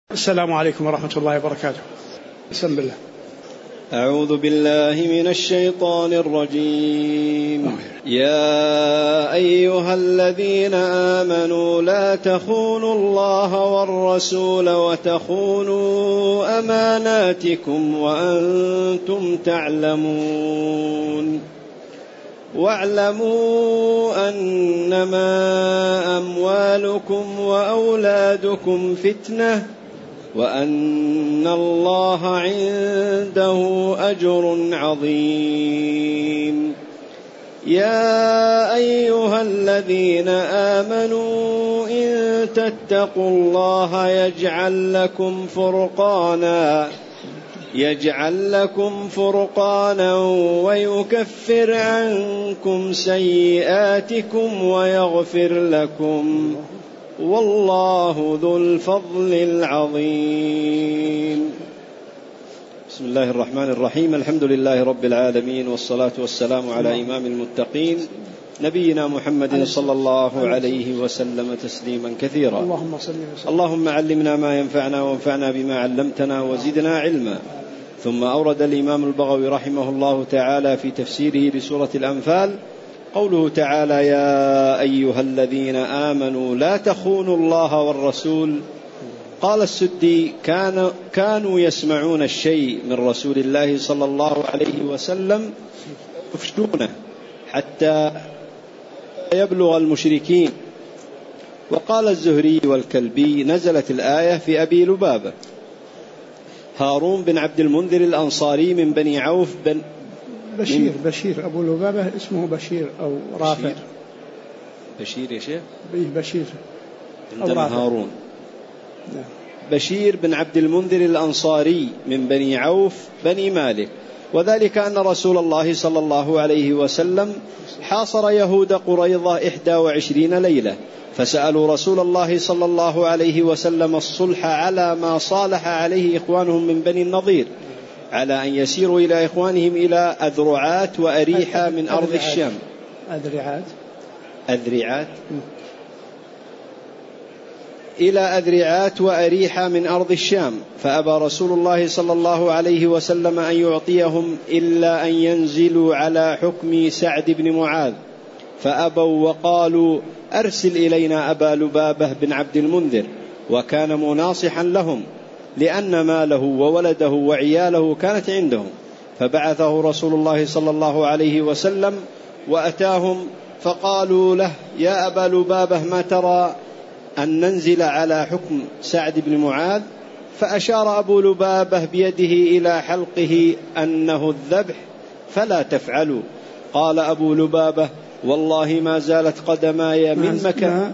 السلام عليكم ورحمة الله وبركاته. بسم الله. أعوذ بالله من الشيطان الرجيم. يا أيها الذين آمنوا لا تخونوا الله والرسول وتخونوا أماناتكم وأنتم تعلمون. واعلموا أنما أموالكم وأولادكم فتنة وأن الله عنده أجر عظيم. يا أيها الذين آمنوا إن تتقوا الله يجعل لكم فرقانا ويكفر عنكم سيئاتكم ويغفر لكم، والله ذو الفضل العظيم. بسم الله الرحمن الرحيم. الحمد لله رب العالمين، والصلاة والسلام على إمام المتقين نبينا محمد صلى الله عليه وسلم تسليما كثيرا. اللهم علمنا ما ينفعنا وانفعنا بما علمتنا وزدنا علما. ثم أورد الإمام البغوي رحمه الله تعالى في تفسيره لسورة الأنفال قوله تعالى: يا أيها الذين آمنوا لا تخونوا الله والرسول. قال السدي: كانوا يسمعون الشيء من رسول الله صلى الله عليه وسلم يفشونه حتى يبلغ المشركين. وقال الزهري والكلبي: نزلت الآية في أبي لبابة. هارون بن عبد المنذر الأنصاري من بني عوف بن بشير أبو لبابة اسمه بشير أو رافع. بشير يا شيخ؟ بشير عندنا هارون. بشير بن عبد المنذر الأنصاري من بني عوف بني مالك. وذلك أن رسول الله صلى الله عليه وسلم حاصر يهود قريظة 21 ليلة، فسألوا رسول الله صلى الله عليه وسلم الصلح على ما صالح عليه إخوانهم من بني النضير، على أن يسيروا إلى إخوانهم إلى أذرعات وأريحة من أرض الشام. إلى أذرعات وأريحة من أرض الشام، فأبى رسول الله صلى الله عليه وسلم أن يعطيهم إلا أن ينزلوا على حكم سعد بن معاذ، فأبوا وقالوا: أرسل إلينا أبا لبابة بن عبد المنذر. وكان مناصحا لهم لأن ماله وولده وعياله كانت عندهم، فبعثه رسول الله صلى الله عليه وسلم وأتاهم، فقالوا له: يا أبا لبابة، ما ترى أن ننزل على حكم سعد بن معاذ؟ فأشار أبو لبابة بيده إلى حلقه أنه الذبح، فلا تفعلوا. قال أبو لبابة: والله ما زالت قدماي من مكان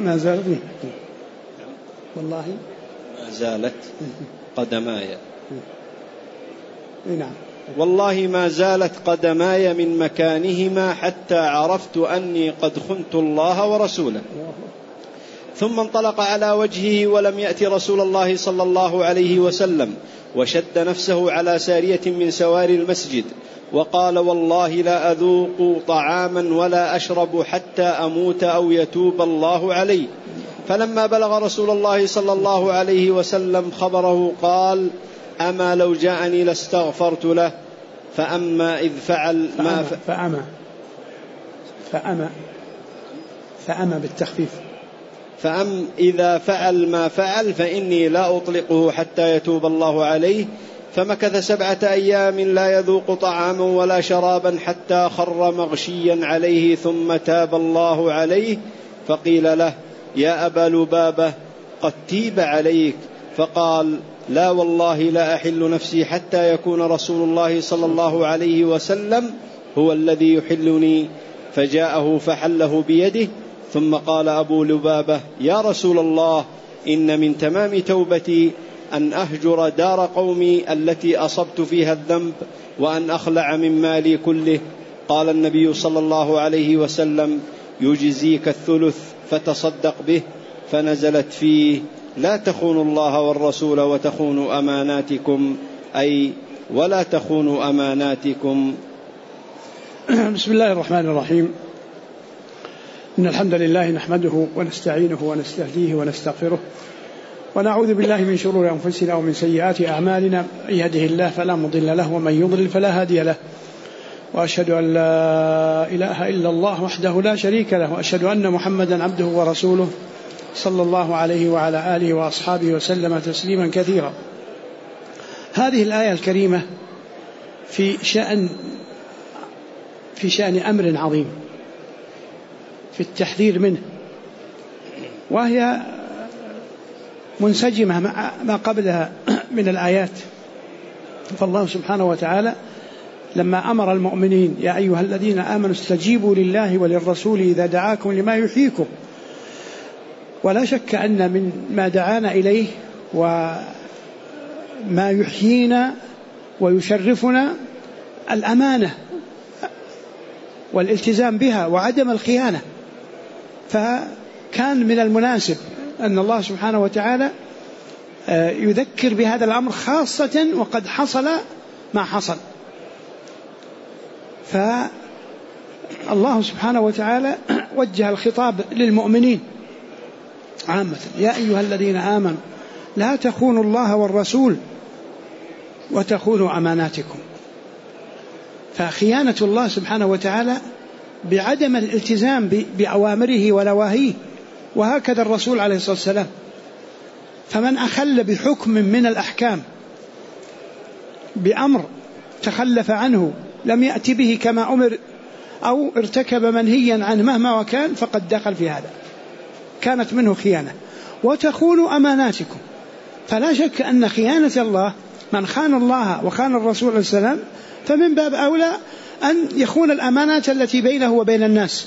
والله ما زالت قدماي من مكانهما حتى عرفت أني قد خنت الله ورسوله. ثم انطلق على وجهه ولم يأت رسول الله صلى الله عليه وسلم، وشد نفسه على سارية من سواري المسجد، وقال: والله لا أذوق طعاما ولا أشرب حتى أموت أو يتوب الله علي. فلما بلغ رسول الله صلى الله عليه وسلم خبره قال: أما لو جاءني لاستغفرت له، فأما إذ فعل ما فأما بالتخفيف، إذا فعل ما فعل فإني لا أطلقه حتى يتوب الله عليه. فمكث 7 أيام لا يذوق طعاما ولا شرابا حتى خر مغشيا عليه، ثم تاب الله عليه. فقيل له: يا أبا لبابة، قد تيب عليك. فقال: لا والله لا أحل نفسي حتى يكون رسول الله صلى الله عليه وسلم هو الذي يحلني. فجاءه فحله بيده. ثم قال أبو لبابة: يا رسول الله، إن من تمام توبتي أن أهجر دار قومي التي أصبت فيها الذنب، وأن أخلع من مالي كله. قال النبي صلى الله عليه وسلم: يجزيك الثلث فتصدق به. فنزلت فيه: لا تخونوا الله والرسول وتخونوا أماناتكم، أي ولا تخونوا أماناتكم. بسم الله الرحمن الرحيم. إن الحمد لله نحمده ونستعينه ونستهديه ونستغفره ونعوذ بالله من شرور أنفسنا ومن سيئات أعمالنا، من يهده الله فلا مضل له ومن يضلل فلا هادي له، وأشهد أن لا إله إلا الله وحده لا شريك له، وأشهد أن محمدا عبده ورسوله صلى الله عليه وعلى آله وأصحابه وسلم تسليما كثيرا. هذه الآية الكريمة في شأن أمر عظيم، في التحذير منه، وهي منسجمة ما قبلها من الآيات. فالله سبحانه وتعالى لما أمر المؤمنين: يا أيها الذين آمنوا استجيبوا لله وللرسول إذا دعاكم لما يحييكم. ولا شك أن من ما دعانا إليه وما يحيينا ويشرفنا الأمانة والالتزام بها وعدم الخيانة. فكان من المناسب أن الله سبحانه وتعالى يذكر بهذا الأمر، خاصة وقد حصل ما حصل. فالله سبحانه وتعالى وجه الخطاب للمؤمنين عامة: يا أيها الذين آمنوا لا تخونوا الله والرسول وتخونوا أماناتكم. فخيانة الله سبحانه وتعالى بعدم الالتزام بأوامره ونواهيه، وهكذا الرسول عليه الصلاة والسلام. فمن أخل بحكم من الأحكام بأمر تخلف عنه، لم يأتي به كما أمر، أو ارتكب منهيا عنه مهما وكان، فقد دخل في هذا، كانت منه خيانة. وتخونوا أماناتكم. فلا شك أن خيانة الله، من خان الله وخان الرسول عليه السلام، فمن باب أولى أن يخون الأمانات التي بينه وبين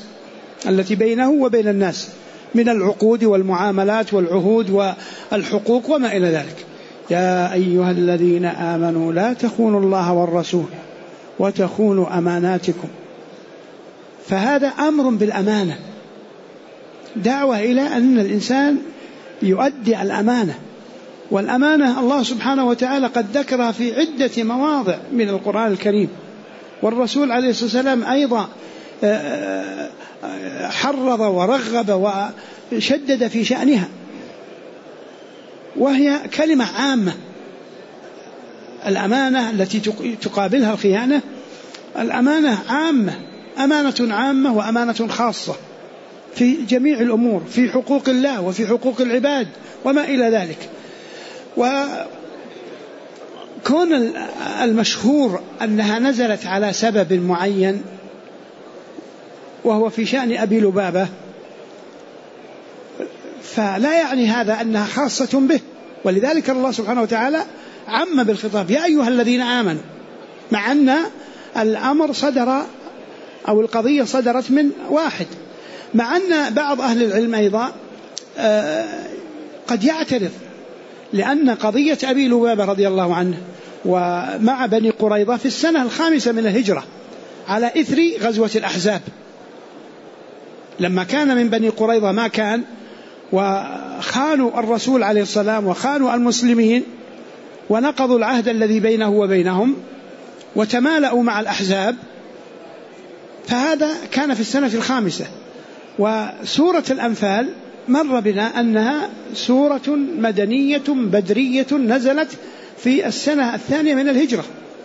الناس من العقود والمعاملات والعهود والحقوق وما إلى ذلك. يا أيها الذين آمنوا لا تخونوا الله والرسول وتخونوا أماناتكم. فهذا أمر بالأمانة، دعوة إلى أن الإنسان يؤدي الأمانة. والأمانة الله سبحانه وتعالى قد ذكرها في عدة مواضع من القرآن الكريم، والرسول عليه الصلاة والسلام أيضا حرض ورغب وشدد في شأنها، وهي كلمة عامة. الأمانة التي تقابلها الخيانة، الأمانة عامة، أمانة عامة وأمانة خاصة في جميع الأمور، في حقوق الله وفي حقوق العباد وما إلى ذلك. وكون المشهور أنها نزلت على سبب معين، وهو في شأن أبي لبابة، فلا يعني هذا أنها خاصة به. ولذلك الله سبحانه وتعالى عم بالخطاب: يا أيها الذين آمنوا، مع أن الأمر صدر أو القضية صدرت من واحد، مع أن بعض أهل العلم أيضا قد يعترض، لأن قضية أبي لبابة رضي الله عنه ومع بني قريظة في السنة 5 من الهجرة، على إثر غزوة الأحزاب، لما كان من بني قريظة ما كان، وخانوا الرسول عليه السلام وخانوا المسلمين، ونقضوا العهد الذي بينه وبينهم، وتمالأوا مع الأحزاب. فهذا كان في السنة 5. وسورة الأنفال مر بنا أنها سورة مدنية بدرية نزلت في السنة 2 من الهجرة.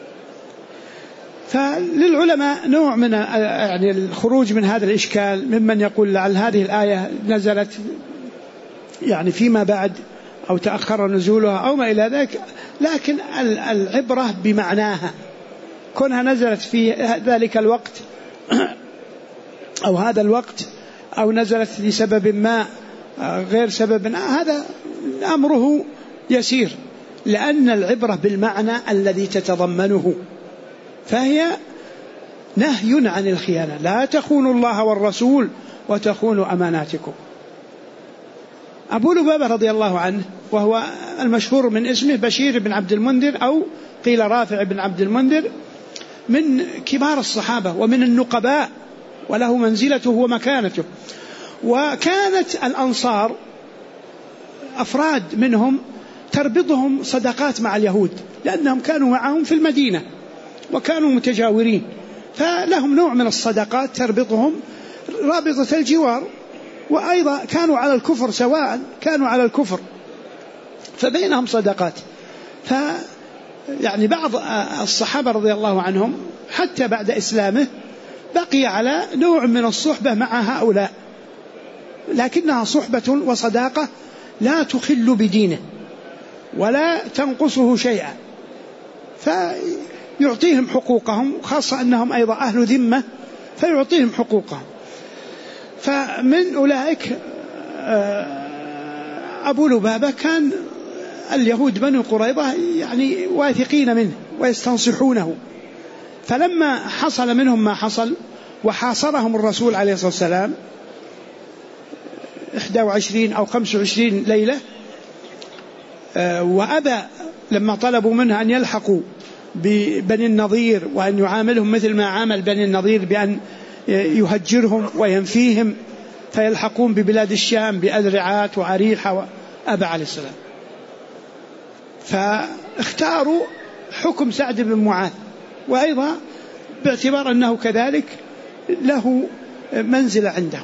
فللعلماء نوع من يعني الخروج من هذا الإشكال، ممن يقول لعل هذه الآية نزلت يعني فيما بعد أو تأخر نزولها أو ما إلى ذلك، لكن العبرة بمعناها، كونها نزلت في ذلك الوقت أو هذا الوقت، أو نزلت لسبب ما غير سبب ما، هذا أمره يسير، لأن العبرة بالمعنى الذي تتضمنه. فهي نهي عن الخيانة: لا تخونوا الله والرسول وتخونوا أماناتكم. أبو لبابة رضي الله عنه، وهو المشهور من اسمه بشير بن عبد المنذر، أو قيل رافع بن عبد المنذر، من كبار الصحابة ومن النقباء، وله منزلته ومكانته. وكانت الأنصار أفراد منهم تربطهم صداقات مع اليهود، لأنهم كانوا معهم في المدينة وكانوا متجاورين، فلهم نوع من الصداقات تربطهم رابطة الجوار. وأيضا كانوا على الكفر، سواء كانوا على الكفر فبينهم صداقات. يعني بعض الصحابة رضي الله عنهم حتى بعد إسلامه بقي على نوع من الصحبة مع هؤلاء، لكنها صحبة وصداقة لا تخل بدينه ولا تنقصه شيئا، فيعطيهم حقوقهم، خاصة أنهم أيضا أهل ذمة فيعطيهم حقوقهم. فمن أولئك أبو لبابة كان اليهود بنو قريظة يعني واثقين منه ويستنصحونه، فلما حصل منهم ما حصل وحاصرهم الرسول عليه الصلاة والسلام 21 أو 25 ليلة، وأبى لما طلبوا منه أن يلحقوا ببني النضير وأن يعاملهم مثل ما عامل بني النضير بأن يهجرهم وينفيهم فيلحقون ببلاد الشام بأذرعات وعريحة، وأبى عليه السلام. فاختاروا حكم سعد بن معاذ، وأيضا باعتبار أنه كذلك له منزلة عندهم،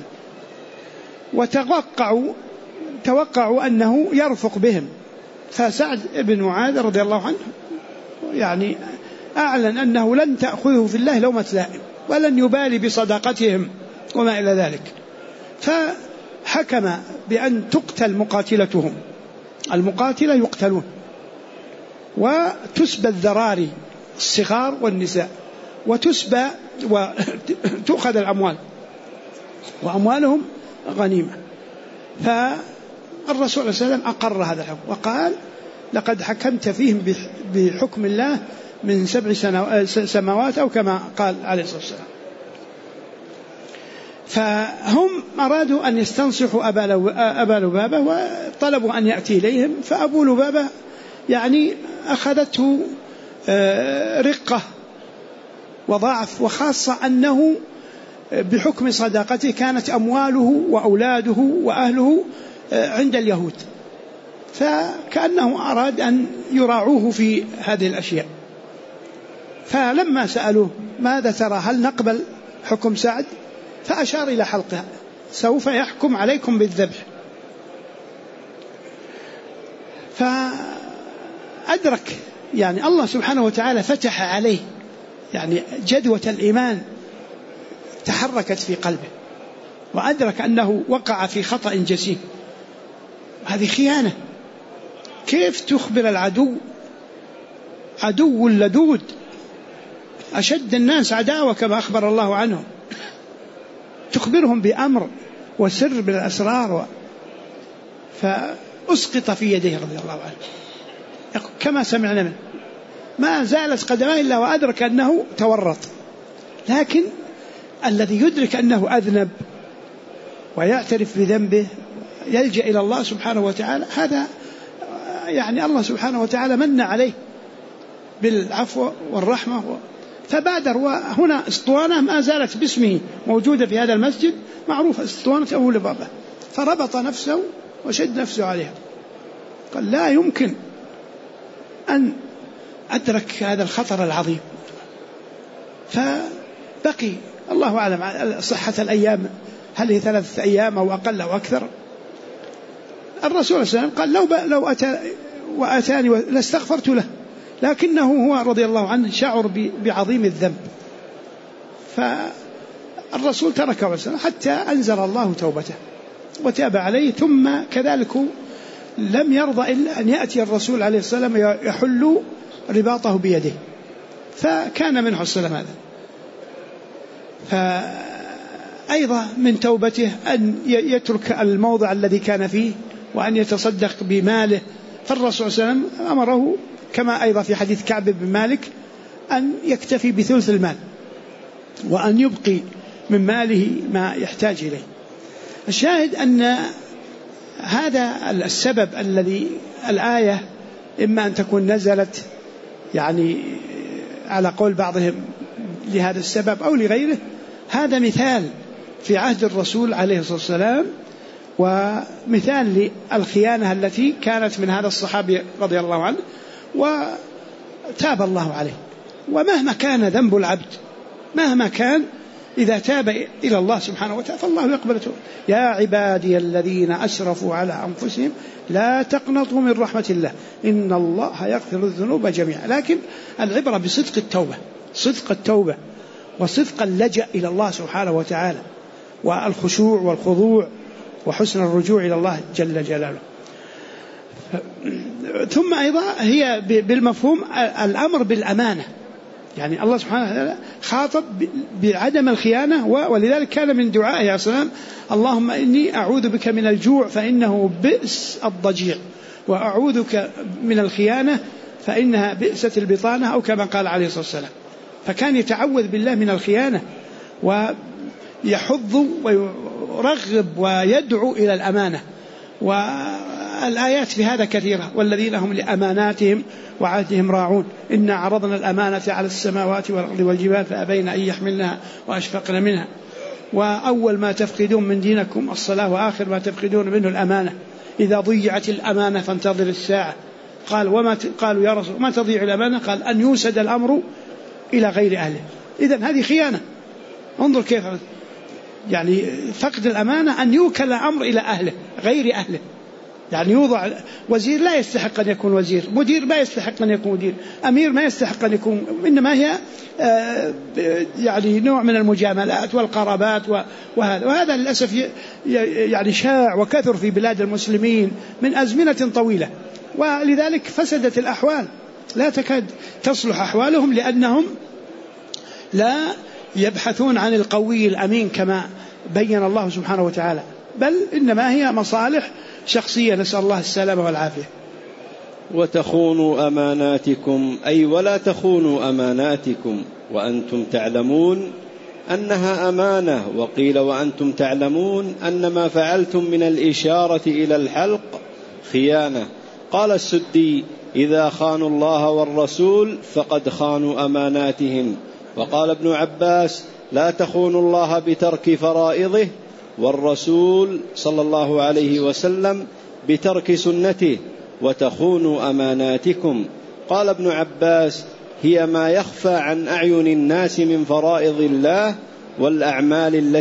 وتوقعوا أنه يرفق بهم. فسعد بن معاذ رضي الله عنه يعني أعلن أنه لن تأخذه في الله لومة لائم ولن يبالي بصداقتهم وما إلى ذلك، فحكم بأن تقتل مقاتلتهم، المقاتلة يقتلون، وتسبى الذراري الصغار والنساء، وتسبى وتؤخذ الأموال وأموالهم غنيمة. فالرسول صلى الله عليه وسلم أقر هذا الحكم وقال لقد حكمت فيهم بحكم الله من 7 سماوات أو كما قال عليه الصلاة والسلام. فهم أرادوا أن يستنصحوا أبا لبابة وطلبوا أن يأتي إليهم، فأبو لبابة يعني أخذته رقة وضعف، وخاصة أنه بحكم صداقته كانت أمواله وأولاده وأهله عند اليهود، فكأنه أراد أن يراعوه في هذه الأشياء. فلما سألوه ماذا ترى، هل نقبل حكم سعد؟ فأشار إلى حلقه، سوف يحكم عليكم بالذبح. فأدرك يعني الله سبحانه وتعالى فتح عليه يعني جدوة الإيمان تحركت في قلبه، وأدرك أنه وقع في خطأ جسيم. هذه خيانة، كيف تخبر العدو، عدو لدود أشد الناس عداوة كما أخبر الله عنه، تخبرهم بأمر وسر بالأسرار، فأسقط في يديه رضي الله عنه كما سمعنا منه، ما زالت قدماه إلا وأدرك أنه تورط. لكن الذي يدرك أنه أذنب ويعترف بذنبه يلجأ إلى الله سبحانه وتعالى، هذا يعني الله سبحانه وتعالى من عليه بالعفو والرحمة. فبادر، وهنا اسطوانة ما زالت باسمه موجودة في هذا المسجد معروفة، اسطوانة أبو لبابة، فربط نفسه وشد نفسه عليها، قال لا يمكن أن أدرك هذا الخطر العظيم. فبقي الله أعلم صحة الأيام، هل هي 3 أيام أو أقل أو أكثر. الرسول صلى الله عليه وسلم قال لو أتى وأتاني لاستغفرت له، لكنه هو رضي الله عنه شعر بعظيم الذنب، فالرسول تركه وسلم حتى أنزل الله توبته وتاب عليه. ثم كذلك لم يرضى إلا أن يأتي الرسول عليه السلام يحل رباطه بيده، فكان منه السلام هذا. فأيضا من توبته أن يترك الموضع الذي كان فيه وأن يتصدق بماله، فالرسول صلى الله عليه وسلم أمره كما أيضا في حديث كعب بن مالك أن يكتفي بثلث المال وأن يبقي من ماله ما يحتاج إليه. الشاهد أن هذا السبب الذي الآية إما أن تكون نزلت يعني على قول بعضهم لهذا السبب أو لغيره، هذا مثال في عهد الرسول عليه الصلاة والسلام، ومثال للخيانة التي كانت من هذا الصحابي رضي الله عنه، وتاب الله عليه. ومهما كان ذنب العبد، مهما كان إذا تاب إلى الله سبحانه وتعالى فالله يقبل توبته. يا عبادي الذين أسرفوا على أنفسهم لا تقنطوا من رحمة الله إن الله يغفر الذنوب جميعا. لكن العبرة بصدق التوبة، صدق التوبة وصدق اللجأ إلى الله سبحانه وتعالى والخشوع والخضوع وحسن الرجوع إلى الله جل جلاله. ثم أيضا هي بالمفهوم الأمر بالأمانة، يعني الله سبحانه وتعالى خاطب بعدم الخيانة، ولذلك كان من دعائه عليه السلام اللهم إني أعوذ بك من الجوع فإنه بئس الضجيع، وأعوذ بك من الخيانة فإنها بئست البطانة، أو كما قال عليه الصلاة والسلام. فكان يتعوذ بالله من الخيانة ويحض ويرغب ويدعو إلى الأمانة. والآيات في هذا كثيرة، والذين هم لأماناتهم وعهدهم راعون إنا عرضنا الأمانة على السماوات والأرض والجبال فأبين أن يحملنها وأشفقن منها وأول ما تفقدون من دينكم الصلاة وآخر ما تفقدون منه الأمانة إذا ضيعت الأمانة فانتظر الساعة. قالوا يا رسول ما تضيع الأمانة؟ قال أن يوسد الأمر إلى غير أهله. إذن هذه خيانة. انظر كيف يعني فقد الأمانة أن يوكل الأمر إلى أهله غير أهله، يعني يوضع وزير لا يستحق أن يكون وزير، مدير ما يستحق أن يكون مدير، أمير ما يستحق أن يكون، إنما هي يعني نوع من المجاملات والقرابات وهذا للأسف يعني شاع وكثر في بلاد المسلمين من أزمنة طويلة، ولذلك فسدت الأحوال، لا تكاد تصلح أحوالهم لأنهم لا يبحثون عن القوي الأمين كما بين الله سبحانه وتعالى، بل إنما هي مصالح شخصية، نسأل الله السلامة والعافية. وتخونوا أماناتكم أي ولا تخونوا أماناتكم وأنتم تعلمون أنها أمانة، وقيل وأنتم تعلمون أن ما فعلتم من الإشارة إلى الحلق خيانة. قال السدي إذا خانوا الله والرسول فقد خانوا أماناتهم. وقال ابن عباس لا تخونوا الله بترك فرائضه والرسول صلى الله عليه وسلم بترك سنته وتخونوا أماناتكم. قال ابن عباس هي ما يخفى عن أعين الناس من فرائض الله والأعمال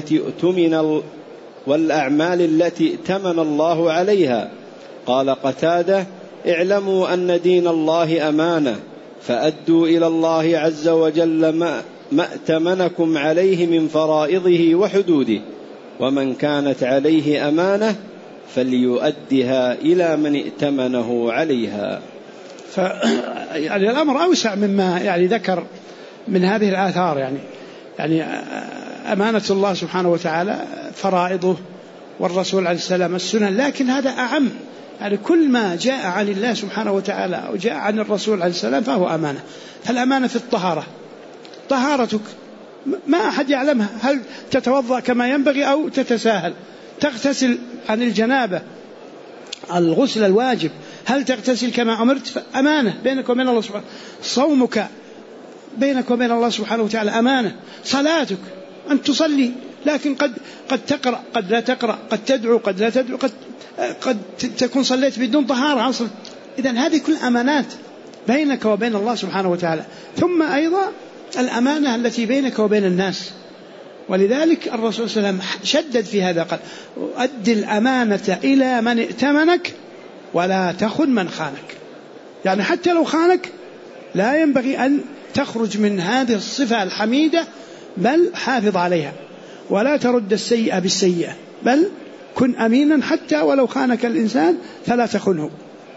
التي ائتمن الله عليها. قال قتادة اعلموا أن دين الله أمانة فأدوا إلى الله عز وجل ما ائتمنكم عليه من فرائضه وحدوده، ومن كانت عليه أمانة فليؤدها إلى من ائتمنه عليها. يعني الأمر أوسع مما يعني ذكر من هذه الآثار، يعني أمانة الله سبحانه وتعالى فرائضه والرسول عليه السلام السنن، لكن هذا أعم، يعني كل ما جاء عن الله سبحانه وتعالى أو جاء عن الرسول عليه السلام فهو أمانة. فالأمانة في الطهارة، طهارتك ما أحد يعلمها، هل تتوضأ كما ينبغي أو تتساهل، تغتسل عن الجنابة الغسل الواجب هل تغتسل كما أمرت، فأمانة بينك وبين الله سبحانه. صومك بينك وبين الله سبحانه وتعالى أمانة. صلاتك أن تصلي لكن قد تقرأ قد لا تقرأ، قد تدعو قد لا تدعو، قد تكون صليت بدون طهارة أصلا. إذن هذه كل أمانات بينك وبين الله سبحانه وتعالى. ثم أيضا الأمانة التي بينك وبين الناس، ولذلك الرسول صلى الله عليه وسلم شدد في هذا، قال أد الأمانة إلى من ائتمنك ولا تخن من خانك. يعني حتى لو خانك لا ينبغي أن تخرج من هذه الصفة الحميدة، بل حافظ عليها ولا ترد السيئة بالسيئة، بل كن أمينا حتى ولو خانك الإنسان فلا تخنه.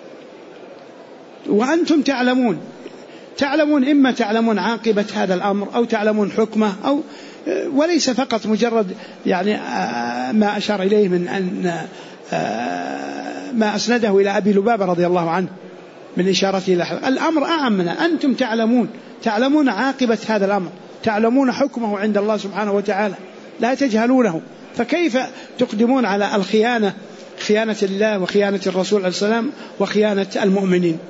وأنتم تعلمون إما تعلمون عاقبة هذا الأمر أو تعلمون حكمه، أو وليس فقط مجرد يعني ما أشار إليه من أن ما أسنده إلى أبي لبابة رضي الله عنه من إشارته إلى الأمر أعمنا. أنتم تعلمون عاقبة هذا الأمر، تعلمون حكمه عند الله سبحانه وتعالى، لا تجهلونه، فكيف تقدمون على الخيانة، خيانة الله وخيانة الرسول عليه السلام وخيانة المؤمنين؟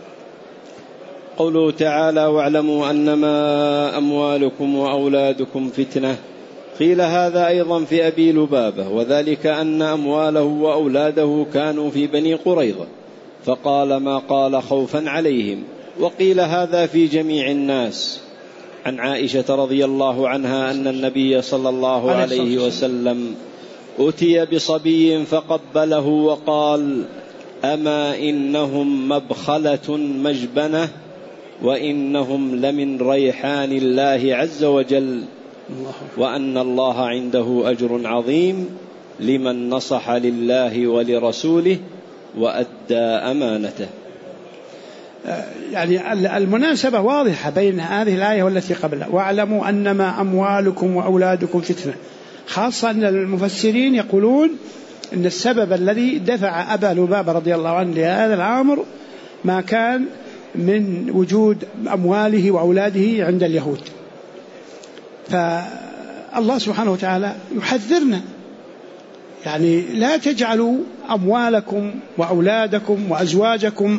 قوله تعالى واعلموا أنما أموالكم وأولادكم فتنة. قيل هذا أيضا في أبي لبابة، وذلك أن أمواله وأولاده كانوا في بني قريظة فقال ما قال خوفا عليهم. وقيل هذا في جميع الناس. عن عائشة رضي الله عنها أن النبي صلى الله عليه وسلم أتي بصبي فقبله وقال: أما إنهم مبخلة مجبنة وإنهم لمن ريحان الله عز وجل، وأن الله عنده أجر عظيم لمن نصح لله ولرسوله وأدى أمانته. يعني المناسبة واضحة بين هذه الآية والتي قبلها: واعلموا أنما أموالكم وأولادكم فتنة. خاصة أن المفسرين يقولون أن السبب الذي دفع أبا لبابة رضي الله عنه لهذا الأمر ما كان من وجود أمواله وأولاده عند اليهود. فالله سبحانه وتعالى يحذرنا، يعني لا تجعلوا أموالكم وأولادكم وأزواجكم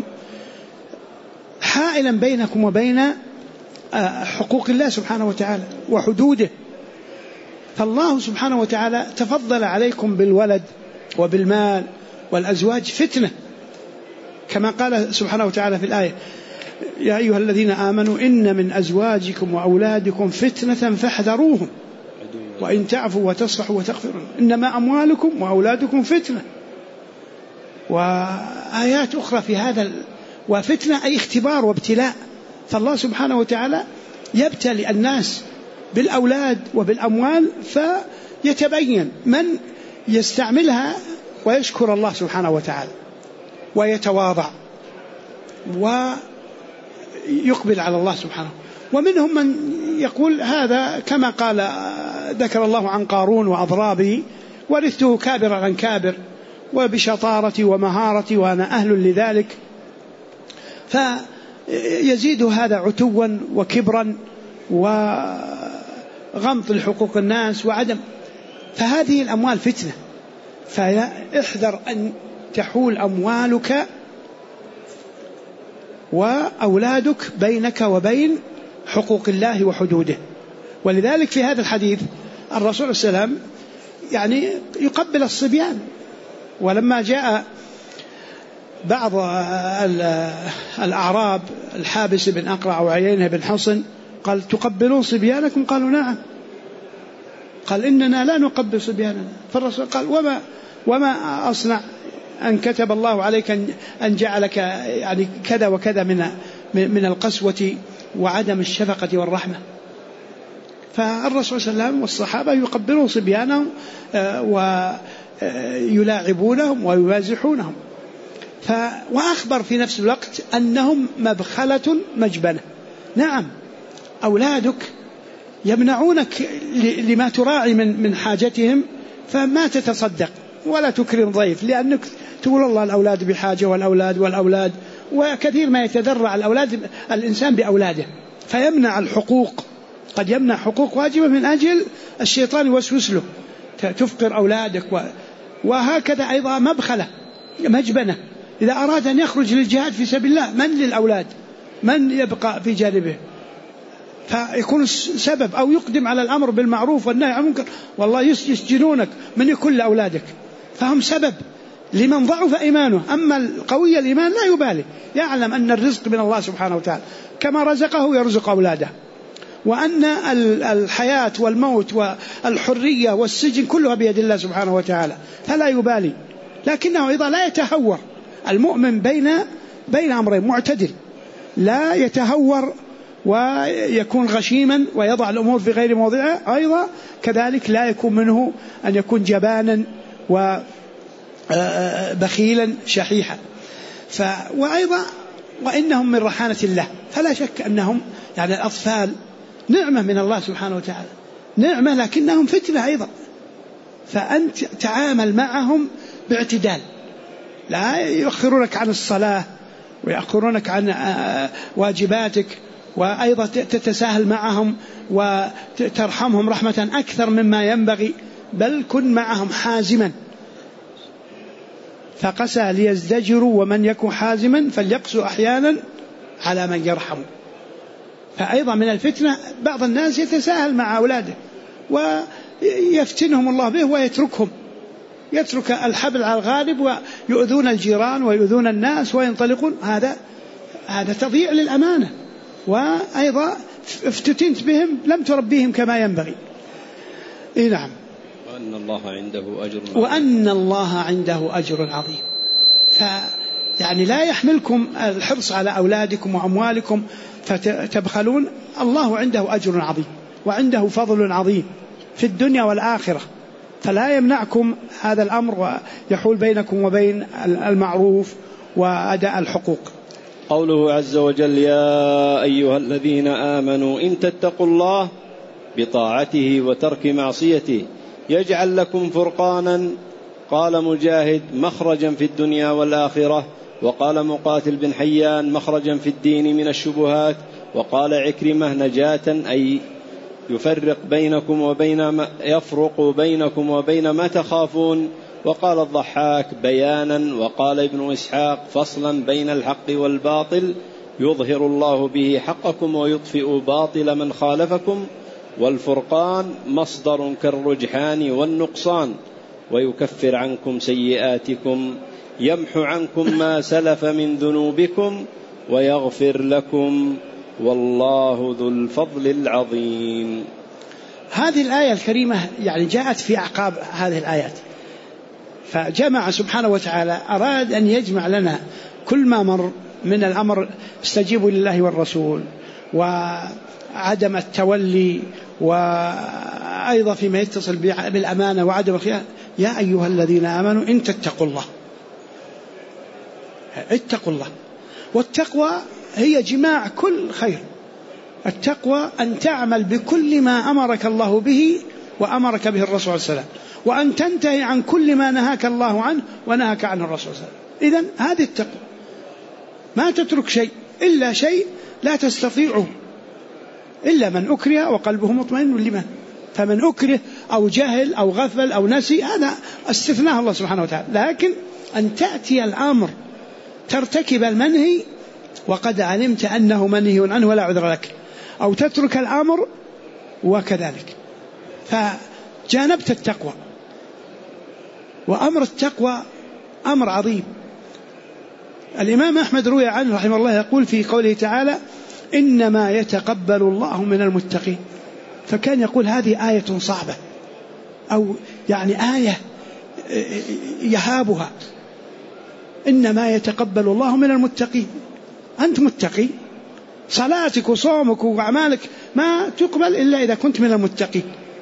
حائلا بينكم وبين حقوق الله سبحانه وتعالى وحدوده. فالله سبحانه وتعالى تفضل عليكم بالولد وبالمال والأزواج فتنة، كما قال سبحانه وتعالى في الآية: يا أيها الذين آمنوا إن من أزواجكم وأولادكم فتنة فاحذروهم وإن تعفوا وتصفحوا وتغفروا إنما أموالكم وأولادكم فتنة. وآيات أخرى في هذا. وفتنة أي اختبار وابتلاء، فالله سبحانه وتعالى يبتلي الناس بالأولاد وبالأموال فيتبين من يستعملها ويشكر الله سبحانه وتعالى ويتواضع ويقبل على الله سبحانه. ومنهم من يقول هذا كما قال ذكر الله عن قارون وأضرابه: ورثته كابرا عن كابر وبشطارتي ومهارتي وأنا أهل لذلك. فيزيد هذا عتوا وكبرا وغمط لحقوق الناس وعدم. فهذه الأموال فتنة، فاحذر أن تحول أموالك وأولادك بينك وبين حقوق الله وحدوده. ولذلك في هذا الحديث الرسول صلى الله عليه وسلم يعني يقبل الصبيان، ولما جاء بعض الأعراب الحابس بن أقرع وعيينة بن حصن قال: تقبلون صبيانكم؟ قالوا: نعم. قال: إننا لا نقبل صبياننا. فالرسول قال: وما أصنع أن كتب الله عليك أن جعلك يعني كذا وكذا من القسوة وعدم الشفقة والرحمة. فالرسول صلى الله عليه وسلم والصحابة يقبلون صبيانهم ويلاعبونهم ويمازحونهم. وأخبر في نفس الوقت أنهم مبخلة مجبنة. نعم، أولادك يمنعونك لما تراعي من حاجتهم، فما تتصدق ولا تكرم ضيف، لأنك تقول الله الأولاد بحاجة والأولاد وكثير ما يتذرع الإنسان بأولاده فيمنع الحقوق، قد يمنع حقوق واجبة من أجل الشيطان يوسوس له تفقر أولادك. وهكذا أيضا مبخلة مجبنة، إذا أراد أن يخرج للجهاد في سبيل الله من للأولاد؟ من يبقى في جانبه؟ فيكون سبب، أو يقدم على الأمر بالمعروف والنهي عن المنكر، والله يسجنونك من يكون لأولادك، فهم سبب لمن ضعف إيمانه. أما القوي الإيمان لا يبالي، يعلم أن الرزق من الله سبحانه وتعالى، كما رزقه يرزق أولاده، وأن الحياة والموت والحرية والسجن كلها بيد الله سبحانه وتعالى، فلا يبالي. لكنه أيضا لا يتهور. المؤمن بين أمرين، معتدل، لا يتهور ويكون غشيما ويضع الأمور في غير موضعها، أيضا كذلك لا يكون منه أن يكون جبانا وبخيلا شحيحا. وأيضا وإنهم من رحانة الله، فلا شك أنهم يعني الأطفال نعمة من الله سبحانه وتعالى، نعمة لكنهم فتنة أيضا، فأنت تعامل معهم باعتدال، لا يؤخرونك عن الصلاة ويأخرونك عن واجباتك، وأيضا تتساهل معهم وترحمهم رحمة أكثر مما ينبغي، بل كن معهم حازما. فقسى ليزدجروا ومن يكن حازما فليقسو أحيانا على من يرحم. فأيضا من الفتنة بعض الناس يتساهل مع أولاده ويفتنهم الله به ويتركهم، يترك الحبل على الغالب ويؤذون الجيران ويؤذون الناس وينطلقون. هذا تضييع للأمانة، وأيضا افتتنت بهم لم تربيهم كما ينبغي. نعم. وأن الله عنده أجر عظيم. فيعني لا يحملكم الحرص على أولادكم وأموالكم فتبخلون. الله عنده أجر عظيم وعنده فضل عظيم في الدنيا والآخرة، فلا يمنعكم هذا الأمر ويحول بينكم وبين المعروف وأداء الحقوق. قوله عز وجل: يا أيها الذين آمنوا إن تتقوا الله بطاعته وترك معصيته يجعل لكم فرقانا. قال مجاهد: مخرجا في الدنيا والآخرة. وقال مقاتل بن حيان: مخرجا في الدين من الشبهات. وقال عكرمة: نجاة، أي يفرق بينكم وبين ما تخافون. وقال الضحاك: بيانا. وقال ابن إسحاق: فصلا بين الحق والباطل يظهر الله به حقكم ويطفئ باطل من خالفكم. والفرقان مصدر كالرجحان والنقصان. ويكفر عنكم سيئاتكم، يمحو عنكم ما سلف من ذنوبكم ويغفر لكم، والله ذو الفضل العظيم. هذه الآية الكريمة يعني جاءت في أعقاب هذه الآيات، فجمع سبحانه وتعالى، أراد أن يجمع لنا كل ما مر من الأمر استجيبوا لله والرسول، وعدم التولي، وأيضا فيما يتصل بالأمانة وعدم الخيانة. يا أيها الذين آمنوا إن تتقوا الله، اتقوا الله. والتقوى هي جماع كل خير. التقوى أن تعمل بكل ما أمرك الله به وأمرك به الرسول صلى الله عليه وسلم، وأن تنتهي عن كل ما نهاك الله عنه ونهاك عنه الرسول صلى الله عليه وسلم. إذن هذه التقوى، ما تترك شيء إلا شيء لا تستطيعه إلا من أكره وقلبه مطمئن لما. فمن أكره أو جهل أو غفل أو نسي هذا استثناه الله سبحانه وتعالى. لكن أن تأتي الأمر ترتكب المنهي وقد علمت أنه منهي عنه ولا عذر لك، أو تترك الأمر وكذلك، فجانبت التقوى. وأمر التقوى أمر عظيم. الإمام أحمد روي عنه رحمه الله يقول في قوله تعالى: إنما يتقبل الله من المتقين. فكان يقول هذه آية صعبة، أو يعني آية يهابها. إنما يتقبل الله من المتقين. أنت متقي، صلاتك وصومك وأعمالك ما تقبل إلا إذا كنت من المتقين،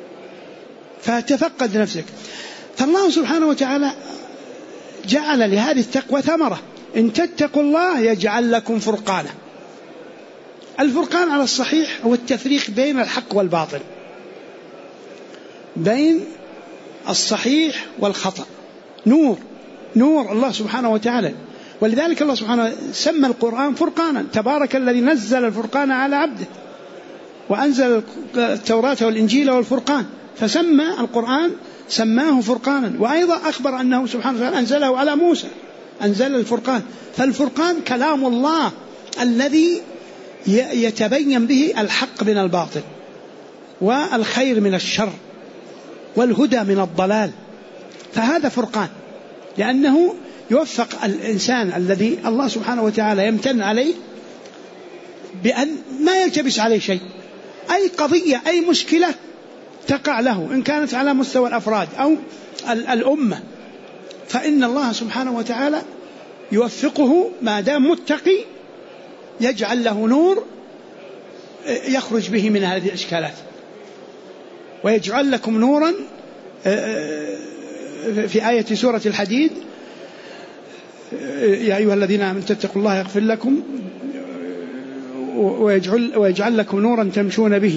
فتفقد نفسك. فالله سبحانه وتعالى جعل لهذه التقوى ثمرة: إن تتقوا الله يجعل لكم فرقانا. الفرقان على الصحيح هو التفريق بين الحق والباطل، بين الصحيح والخطأ. نور الله سبحانه وتعالى. ولذلك الله سبحانه سمى القرآن فرقانا: تبارك الذي نزل الفرقان على عبده وأنزل التوراة والإنجيل والفرقان. فسمى القرآن سماه فرقانا. وأيضا أخبر أنه سبحانه وتعالى أنزله على موسى، أنزل الفرقان. فالفرقان كلام الله الذي يتبين به الحق من الباطل، والخير من الشر، والهدى من الضلال. فهذا فرقان، لأنه يوفق الإنسان الذي الله سبحانه وتعالى يمتن عليه بأن ما يلتبس عليه شيء. أي قضية أي مشكلة تقع له، إن كانت على مستوى الأفراد أو الأمة، فإن الله سبحانه وتعالى يوفقه ما دام متقي، يجعل له نور يخرج به من هذه الإشكالات. ويجعل لكم نورا في آية سورة الحديد: يا أيها الذين آمنوا اتقوا الله يغفر لكم ويجعل لكم نورا تمشون به.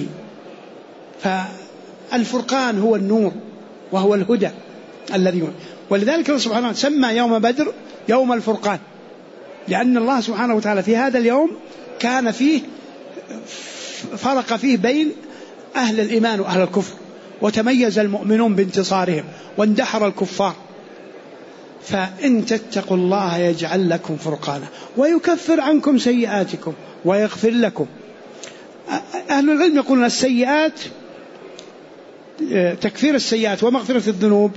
فالفرقان هو النور وهو الهدى الذي ولذلك الله سبحانه وتعالى سمى يوم بدر يوم الفرقان، لأن الله سبحانه وتعالى في هذا اليوم كان فيه فرق فيه بين أهل الإيمان وأهل الكفر، وتميز المؤمنون بانتصارهم واندحر الكفار. فإن تتقوا الله يجعل لكم فرقانا ويكفر عنكم سيئاتكم ويغفر لكم. أهل العلم يقولون السيئات، تكفير السيئات ومغفرة الذنوب،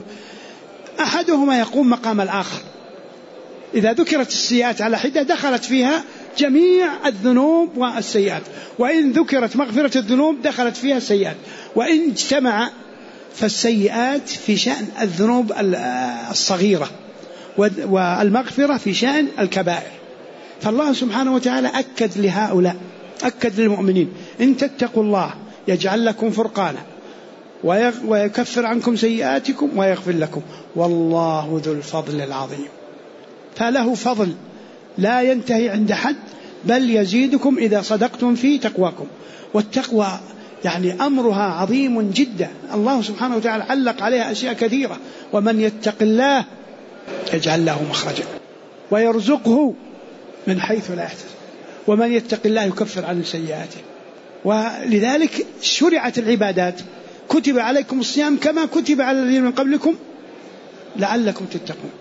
أحدهما يقوم مقام الآخر. إذا ذكرت السيئات على حدة دخلت فيها جميع الذنوب والسيئات، وإن ذكرت مغفرة الذنوب دخلت فيها السيئات، وإن اجتمع فالسيئات في شأن الذنوب الصغيرة والمغفرة في شأن الكبائر. فالله سبحانه وتعالى أكد لهؤلاء، أكد للمؤمنين: إن تتقوا الله يجعل لكم فرقانا ويكفر عنكم سيئاتكم ويغفر لكم والله ذو الفضل العظيم. فله فضل لا ينتهي عند حد، بل يزيدكم إذا صدقتم في تقواكم. والتقوى يعني أمرها عظيم جدا، الله سبحانه وتعالى علق عليها أشياء كثيرة: ومن يتق الله يجعل له مخرجا ويرزقه من حيث لا يحتسب ومن يتق الله يكفر عنه سيئاته. ولذلك شرعت العبادات، كتب عليكم الصيام كما كتب على الذين من قبلكم لعلكم تتقون.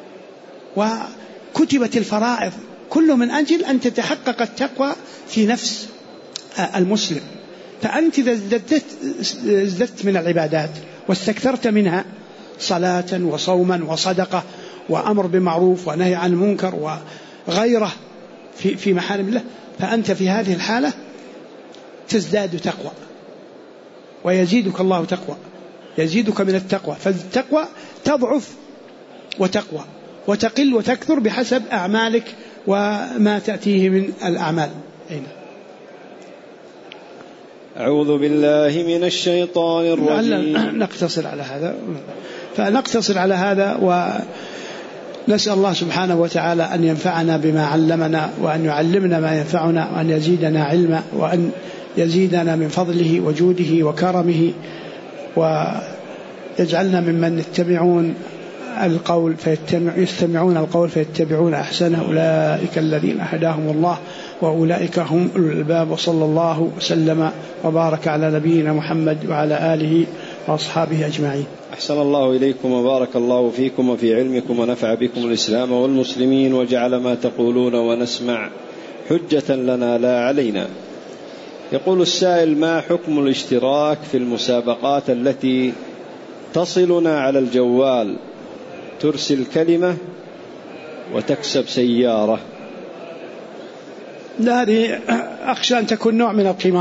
وكتبت الفرائض كل من أجل أن تتحقق التقوى في نفس المسلم. فأنت إذا ازددت من العبادات واستكثرت منها صلاة وصوما وصدقة وأمر بمعروف ونهي عن المنكر وغيره في محارم الله، فأنت في هذه الحالة تزداد تقوى ويزيدك الله تقوى، يزيدك من التقوى. فالتقوى تضعف وتقوى وتقل وتكثر بحسب أعمالك وما تأتيه من الأعمال. أعوذ بالله من الشيطان الرجيم. نقتصر على هذا، فنقتصر على هذا ونسأل الله سبحانه وتعالى أن ينفعنا بما علمنا وأن يعلمنا ما ينفعنا وأن يزيدنا علما وأن يزيدنا من فضله وجوده وكرمه، ويجعلنا ممن يستمعون القول فيتبعون أحسنه، أولئك الذين هداهم الله وأولئك هم أولو الألباب. وصلى الله وسلم وبارك على نبينا محمد وعلى آله وأصحابه أجمعين. أحسن الله إليكم وبارك الله فيكم وفي علمكم ونفع بكم الإسلام والمسلمين وجعل ما تقولون ونسمع حجة لنا لا علينا. يقول السائل: ما حكم الاشتراك في المسابقات التي تصلنا على الجوال، ترسل كلمة وتكسب سيارة؟ هذه أخشى أن تكون نوع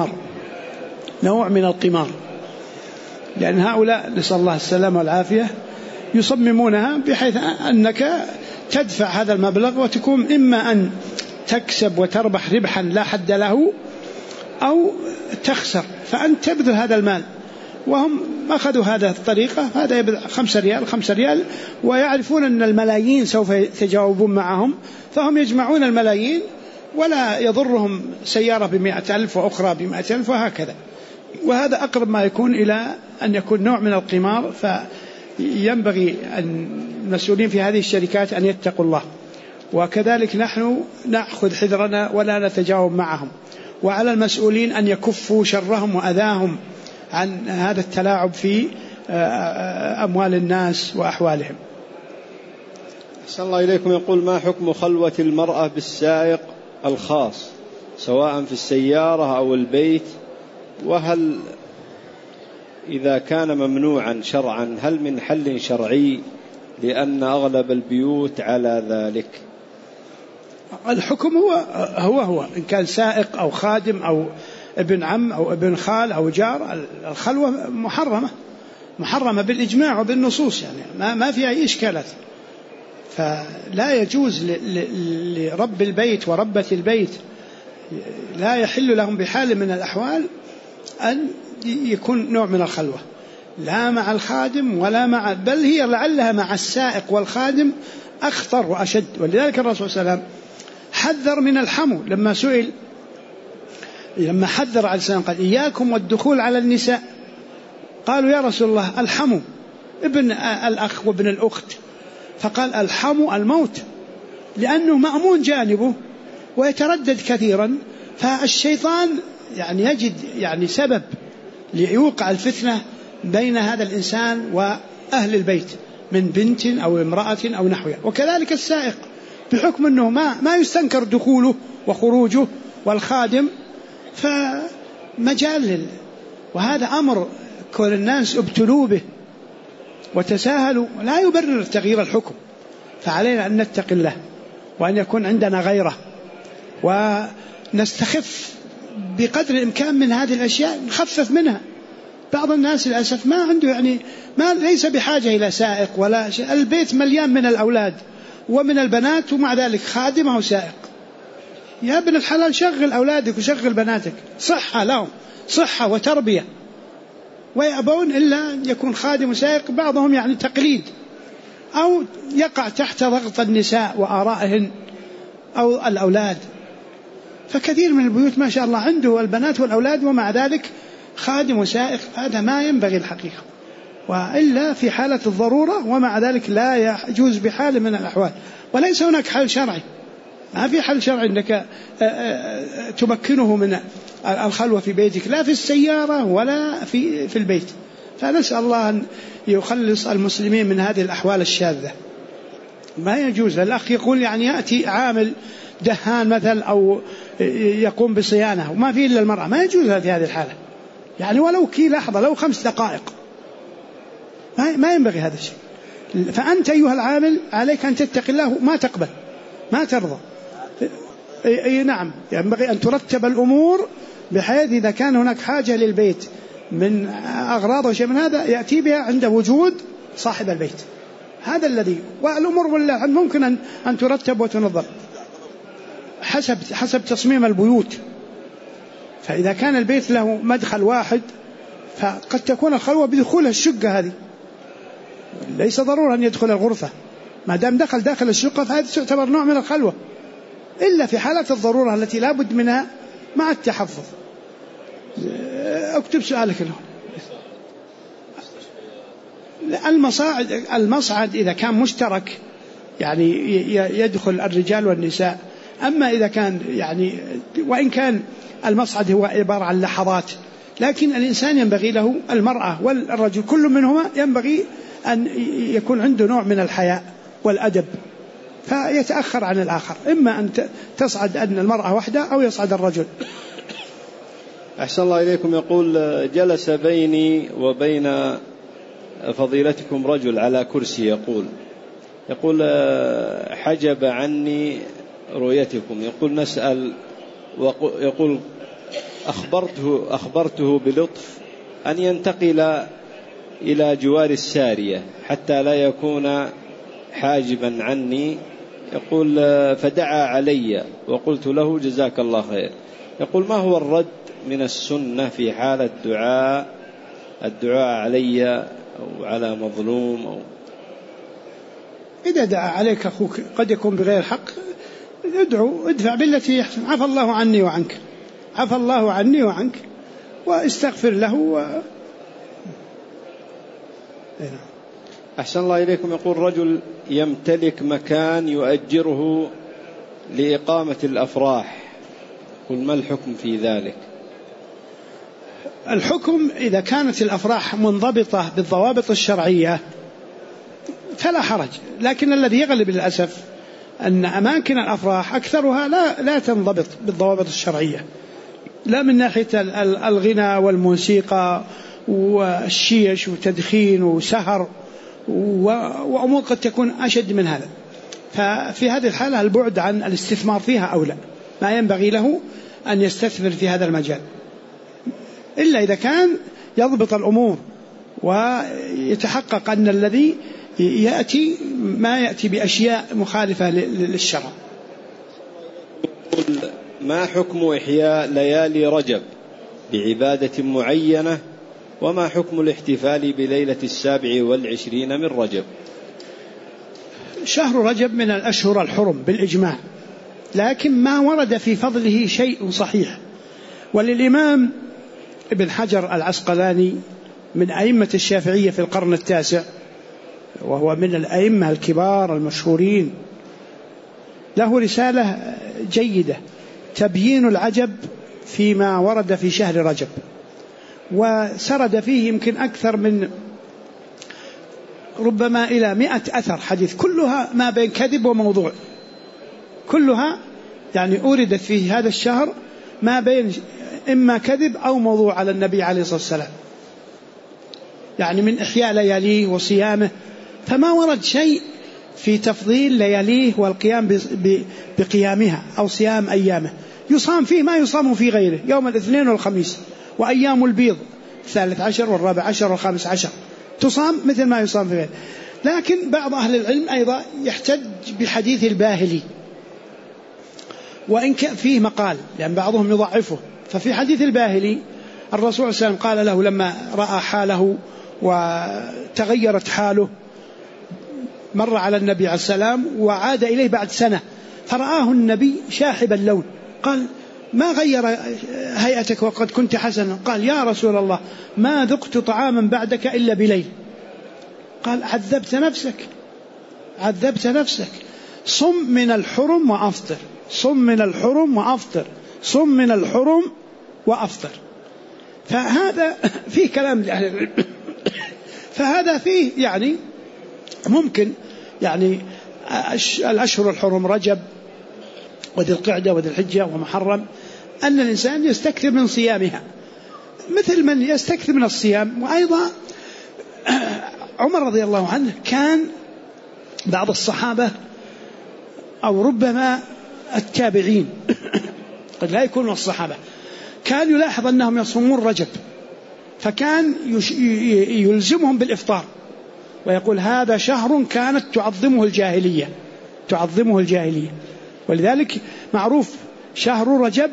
من القمار، لأن هؤلاء نسأل الله السلامة والعافية يصممونها بحيث أنك تدفع هذا المبلغ وتكون إما أن تكسب وتربح ربحا لا حد له أو تخسر، فأنت تبذل هذا المال. وهم أخذوا هذا الطريقة، هذا يبذل 5 ريال ويعرفون أن الملايين سوف يتجاوبون معهم، فهم يجمعون الملايين ولا يضرهم سيارة ب100,000 وأخرى ب100,000 وهكذا. وهذا أقرب ما يكون إلى أن يكون نوع من القمار. فينبغي أن المسؤولين في هذه الشركات أن يتقوا الله، وكذلك نحن نأخذ حذرنا ولا نتجاوب معهم، وعلى المسؤولين أن يكفوا شرهم وأذاهم عن هذا التلاعب في أموال الناس وأحوالهم. أحسن الله إليكم. يقول: ما حكم خلوة المرأة بالسائق الخاص سواء في السيارة أو البيت؟ وهل إذا كان ممنوعا شرعا هل من حل شرعي، لأن أغلب البيوت على ذلك؟ الحكم هو إن كان سائق أو خادم أو ابن عم أو ابن خال أو جار، الخلوة محرمة بالإجماع وبالنصوص، يعني ما فيها أي إشكالات. فلا يجوز لرب البيت وربة البيت، لا يحل لهم بحال من الأحوال أن يكون نوع من الخلوة، لا مع الخادم ولا مع، بل هي لعلها مع السائق والخادم أخطر وأشد. ولذلك الرسول صلى الله عليه وسلم حذر من الحمو لما سئل، لما حذر عليه السلام قال: إياكم والدخول على النساء. قالوا: يا رسول الله الحمو ابن الأخ وابن الأخت. فقال: الحمو الموت، لأنه مأمون جانبه ويتردد كثيرا، فالشيطان يعني يجد يعني سبب ليوقع الفتنة بين هذا الإنسان وأهل البيت من بنت أو امرأة أو نحوها. وكذلك السائق بحكم أنه ما يستنكر دخوله وخروجه، والخادم فمجال وهذا أمر كل الناس ابتلوا به وتساهلوا، لا يبرر تغيير الحكم. فعلينا أن نتقي الله وأن يكون عندنا غيره ونستخف بقدر الإمكان من هذه الأشياء، نخفف منها. بعض الناس للأسف ما عنده يعني ليس بحاجة إلى سائق ولا شيء، البيت مليان من الأولاد ومن البنات ومع ذلك خادم أو سائق. يا ابن الحلال شغل أولادك وشغل بناتك، صحة لهم، صحة وتربية، ويأبون إلا أن يكون خادم وسائق. بعضهم يعني تقليد أو يقع تحت ضغط النساء وآرائهن أو الأولاد. فكثير من البيوت ما شاء الله عنده البنات والأولاد ومع ذلك خادم وسائق. هذا ما ينبغي الحقيقة، وإلا في حالة الضرورة، ومع ذلك لا يجوز بحال من الأحوال. وليس هناك حل شرعي، ما في حل شرعي أنك تمكنه من الخلوة في بيتك، لا في السيارة ولا في البيت. فنسأل الله أن يخلص المسلمين من هذه الأحوال الشاذة. ما يجوز. الأخ يقول يعني يأتي عامل دهان مثل أو يقوم بصيانة وما فيه إلا المرأة، ما يجوز في هذه الحالة، يعني ولو كي لحظة، لو 5 دقائق، ما ينبغي هذا الشيء. فأنت أيها العامل عليك أن تتقي الله، ما تقبل، ما ترضى. أي نعم، ينبغي أن ترتب الأمور بحيث إذا كان هناك حاجة للبيت من أغراض وشيء من هذا يأتي بها عند وجود صاحب البيت. هذا الذي، والأمور والله ممكن أن ترتب وتنظم حسب تصميم البيوت. فإذا كان البيت له مدخل واحد فقد تكون الخلوة بدخول الشقة هذه، ليس ضرورة أن يدخل الغرفة، ما دام داخل الشقة فهذا تعتبر نوع من الخلوة، إلا في حالة الضرورة التي لا بد منها مع التحفظ. اكتب سؤالك له. المصعد إذا كان مشترك يعني يدخل الرجال والنساء. أما إذا كان يعني وإن كان المصعد هو عبارة عن لحظات، لكن الإنسان ينبغي له، المرأة والرجل كل منهما ينبغي أن يكون عنده نوع من الحياء والأدب، فيتأخر عن الآخر، إما أن تصعد أن المرأة وحدها أو يصعد الرجل. أحسن الله إليكم. يقول جلس بيني وبين فضيلتكم رجل على كرسي، يقول حجب عني رؤيتكم. يقول نسأل، ويقول أخبرته بلطف أن ينتقل إلى جوار السارية حتى لا يكون حاجبا عني. يقول فدعا علي وقلت له جزاك الله خير. يقول ما هو الرد من السنة في حالة الدعاء علي أو على مظلوم إذا دعا عليك أخوك قد يكون بغير حق، ادفع بالتي يحسن. عفى الله عني وعنك، عفى الله عني وعنك، واستغفر له أحسن الله إليكم. يقول رجل يمتلك مكان يؤجره لإقامة الأفراح، قل ما الحكم في ذلك؟ الحكم إذا كانت الأفراح منضبطة بالضوابط الشرعية فلا حرج، لكن الذي يغلب للأسف أن أماكن الأفراح أكثرها لا تنضبط بالضوابط الشرعية، لا من ناحية الغنى والموسيقى والشيش وتدخين وسهر وأمور قد تكون أشد من هذا. ففي هذه الحالة البعد عن الاستثمار فيها أولى، ما ينبغي له أن يستثمر في هذا المجال إلا إذا كان يضبط الأمور ويتحقق أن الذي يأتي ما يأتي بأشياء مخالفة للشرع. ما حكم إحياء ليالي رجب بعبادة معينة، وما حكم الاحتفال بليلة 27 من رجب؟ شهر رجب من الأشهر الحرم بالإجماع، لكن ما ورد في فضله شيء صحيح. وللإمام ابن حجر العسقلاني من أئمة الشافعية في القرن 9، وهو من الأئمة الكبار المشهورين، له رسالة جيدة تبيين العجب فيما ورد في شهر رجب، وسرد فيه يمكن أكثر من ربما إلى 100 أثر حديث، كلها ما بين كذب وموضوع، كلها يعني أوردت في هذا الشهر ما بين إما كذب أو موضوع على النبي عليه الصلاة والسلام، يعني من إحياء لياليه وصيامه. فما ورد شيء في تفضيل لياليه والقيام بقيامها أو صيام أيامه، يصام فيه ما يصام في غيره، يوم الاثنين والخميس وأيام البيض 13 والرابع عشر وال15 تصام مثل ما يصام في غيره. لكن بعض أهل العلم أيضا يحتج بحديث الباهلي، وإن كان فيه مقال لأن بعضهم يضعفه. ففي حديث الباهلي الرسول صلى الله عليه وسلم قال له لما رأى حاله وتغيرت حاله، مر على النبي عليه السلام وعاد إليه بعد سنة فرآه النبي شاحب اللون، قال ما غير هيئتك وقد كنت حسنا؟ قال يا رسول الله ما ذقت طعاما بعدك إلا بليل. قال عذبت نفسك، صم من الحرم وأفطر، صم من الحرم وأفطر، صم من الحرم وأفطر. فهذا فيه كلام لأهل العلم. فهذا فيه يعني ممكن يعني الأشهر الحرم رجب وذي القعدة وذي الحجة ومحرم أن الإنسان يستكثر من صيامها مثل من يستكثر من الصيام. وأيضا عمر رضي الله عنه كان بعض الصحابة أو ربما التابعين قد لا يكونوا الصحابة كان يلاحظ أنهم يصومون رجب، فكان يلزمهم بالإفطار ويقول هذا شهر كانت تعظمه الجاهلية. ولذلك معروف شهر رجب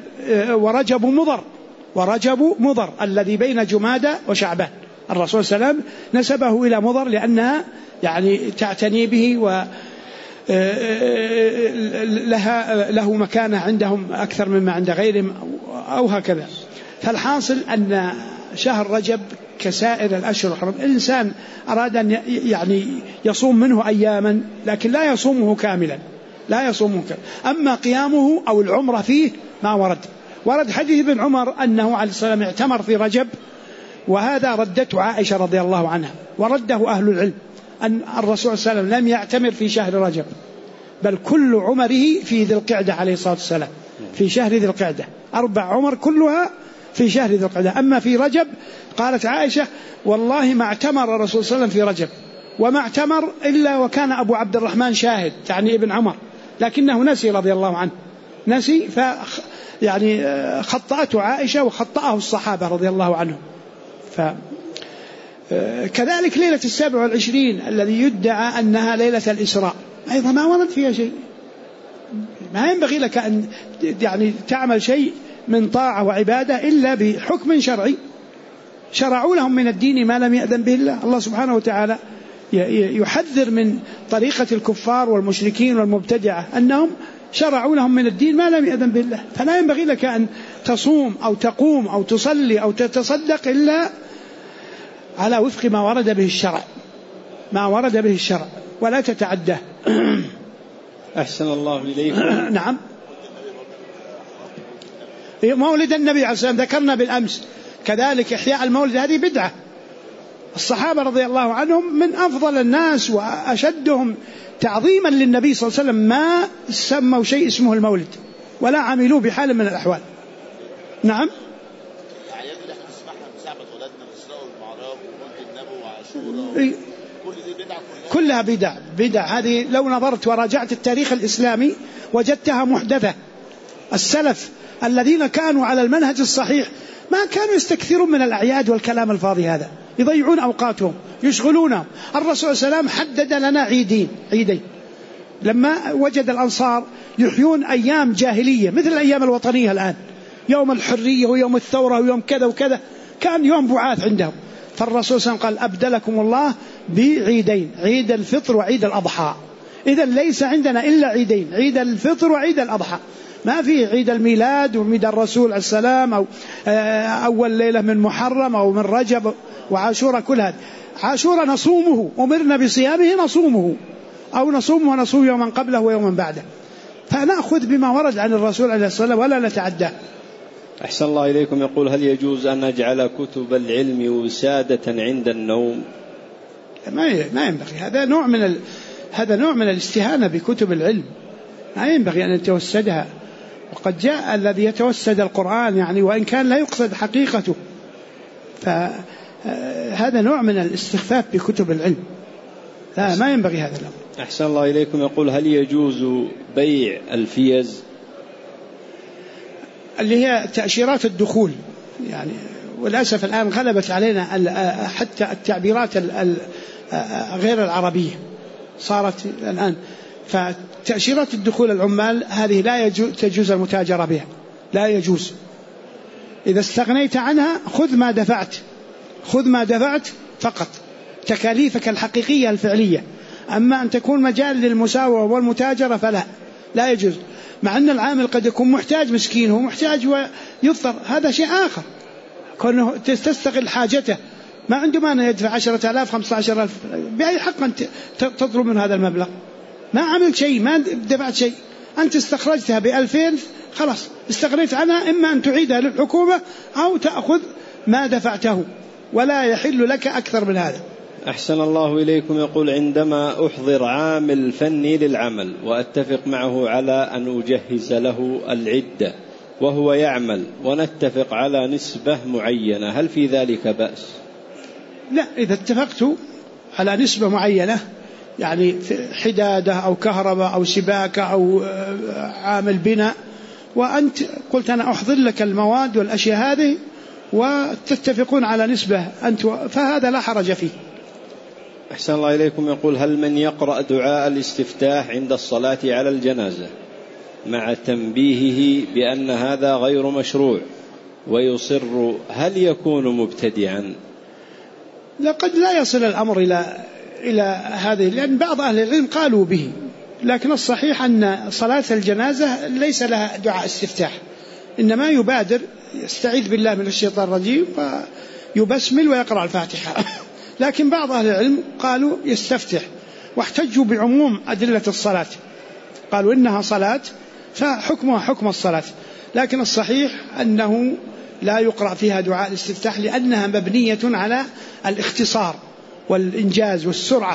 ورجب مضر الذي بين جمادى وشعبان. الرسول صلى الله عليه وسلم نسبه إلى مضر لأنها يعني تعتني به له مكانة عندهم أكثر مما عند غيرهم أو هكذا. فالحاصل أن شهر رجب كسائر الأشهر الحرم الإنسان أراد أن يعني يصوم منه أياما لكن لا يصومه كاملا. أما قيامه أو العمرة فيه ما ورد حديث ابن عمر أنه عليه السلام اعتمر في رجب، وهذا ردته عائشة رضي الله عنها، ورده أهل العلم أن الرسول صلى الله عليه وسلم لم يعتمر في شهر رجب بل كل عمره في ذي القعدة عليه الصلاة والسلام، في شهر ذي القعدة 4 عمر كلها في شهر ذي القعدة. أما في رجب قالت عائشة والله ما اعتمر الرسول صلى الله عليه وسلم في رجب، وما اعتمر إلا وكان أبو عبد الرحمن شاهد يعني ابن عمر، لكنه نسي رضي الله عنه، نسي يعني خطأته عائشة وخطأه الصحابة رضي الله عنهم. كذلك ليلة 27 الذي يدعى أنها ليلة الإسراء أيضا ما ورد فيها شيء. ما ينبغي لك أن يعني تعمل شيء من طاعة وعبادة إلا بحكم شرعي شرعوا لهم من الدين ما لم يأذن به الله. الله سبحانه وتعالى يحذر من طريقة الكفار والمشركين والمبتدعة أنهم شرعوا لهم من الدين ما لم يأذن به الله. فلا ينبغي لك أن تصوم أو تقوم أو تصلي أو تتصدق إلا على وفق ما ورد به الشرع ولا تتعدى. أحسن الله إليكم. نعم. مولد النبي عليه الصلاة والسلام ذكرنا بالأمس، كذلك إحياء المولد هذه بدعة. الصحابة رضي الله عنهم من أفضل الناس وأشدهم تعظيما للنبي صلى الله عليه وسلم ما سموا شيء اسمه المولد ولا عملوا بحال من الأحوال. نعم. كلها بدع. هذه لو نظرت وراجعت التاريخ الإسلامي وجدتها محدثة. السلف الذين كانوا على المنهج الصحيح ما كانوا يستكثرون من الأعياد والكلام الفاضي هذا، يضيعون أوقاتهم يشغلونهم. الرسول صلى الله عليه وسلم حدد لنا عيدين لما وجد الأنصار يحيون أيام جاهلية مثل الأيام الوطنية الآن، يوم الحرية ويوم الثورة ويوم كذا وكذا، كان يوم بعاث عندهم. فالرسول صلى الله عليه وسلم قال أبدلكم الله بعيدين، عيد الفطر وعيد الأضحى. إذا ليس عندنا إلا عيدين، عيد الفطر وعيد الأضحى، ما في عيد الميلاد وميلاد الرسول عليه السلام أو أول ليلة من محرم أو من رجب وعاشورة. كل هذا عاشورة نصومه، أمرنا بصيامه نصومه، أو نصومه ونصوم يوما قبله ويوما بعده. فنأخذ بما ورد عن الرسول عليه السلام ولا نتعدى. أحسن الله إليكم. يقول هل يجوز أن نجعل كتب العلم وسادة عند النوم؟ ما ينبغي. هذا نوع من الاستهانة بكتب العلم، ما ينبغي أن يتوسدها. وقد جاء الذي يتوسد القرآن يعني وإن كان لا يقصد حقيقته، فهذا نوع من الاستخفاف بكتب العلم، لا ما ينبغي هذا الأمر. أحسن الله إليكم. يقول هل يجوز بيع الفيز؟ اللي هي تأشيرات الدخول يعني، وللأسف الآن غلبت علينا حتى التعبيرات غير العربية صارت الآن. فتأشيرات الدخول العمال هذه لا تجوز المتاجرة بها، لا يجوز. إذا استغنيت عنها خذ ما دفعت فقط، تكاليفك الحقيقية الفعلية. أما أن تكون مجال للمساواة والمتاجرة فلا، لا يجوز. مع أن العامل قد يكون محتاج، مسكين هو محتاج ويضطر، هذا شيء آخر. كونه تستغل حاجته، ما عنده مانع يدفع 10,000 15,000، بأي حق أنت تطلب من هذا المبلغ؟ ما عملت شيء، ما دفعت شيء، أنت استخرجتها ب2000 خلاص استغنيت عنها. إما أن تعيدها للحكومة أو تأخذ ما دفعته، ولا يحل لك أكثر من هذا. أحسن الله إليكم. يقول عندما أحضر عامل فني للعمل وأتفق معه على أن أجهز له العدة وهو يعمل ونتفق على نسبة معينة، هل في ذلك بأس؟ لا، إذا اتفقت على نسبة معينة يعني حدادة أو كهرباء أو سباكة أو عامل بناء، وأنت قلت أنا أحضر لك المواد والأشياء هذه وتتفقون على نسبة أنت، فهذا لا حرج فيه. أحسن الله إليكم. يقول هل من يقرأ دعاء الاستفتاح عند الصلاة على الجنازة مع تنبيهه بأن هذا غير مشروع ويصر، هل يكون مبتدعا؟ لقد لا يصل الأمر إلى هذه، لأن بعض أهل العلم قالوا به، لكن الصحيح أن صلاة الجنازة ليس لها دعاء استفتاح، إنما يبادر يستعيذ بالله من الشيطان الرجيم ويبسمل ويقرأ الفاتحة. لكن بعض أهل العلم قالوا يستفتح، واحتجوا بعموم أدلة الصلاة، قالوا إنها صلاة فحكمها حكم الصلاة. لكن الصحيح أنه لا يقرأ فيها دعاء الاستفتاح، لأنها مبنية على الاختصار والإنجاز والسرعة.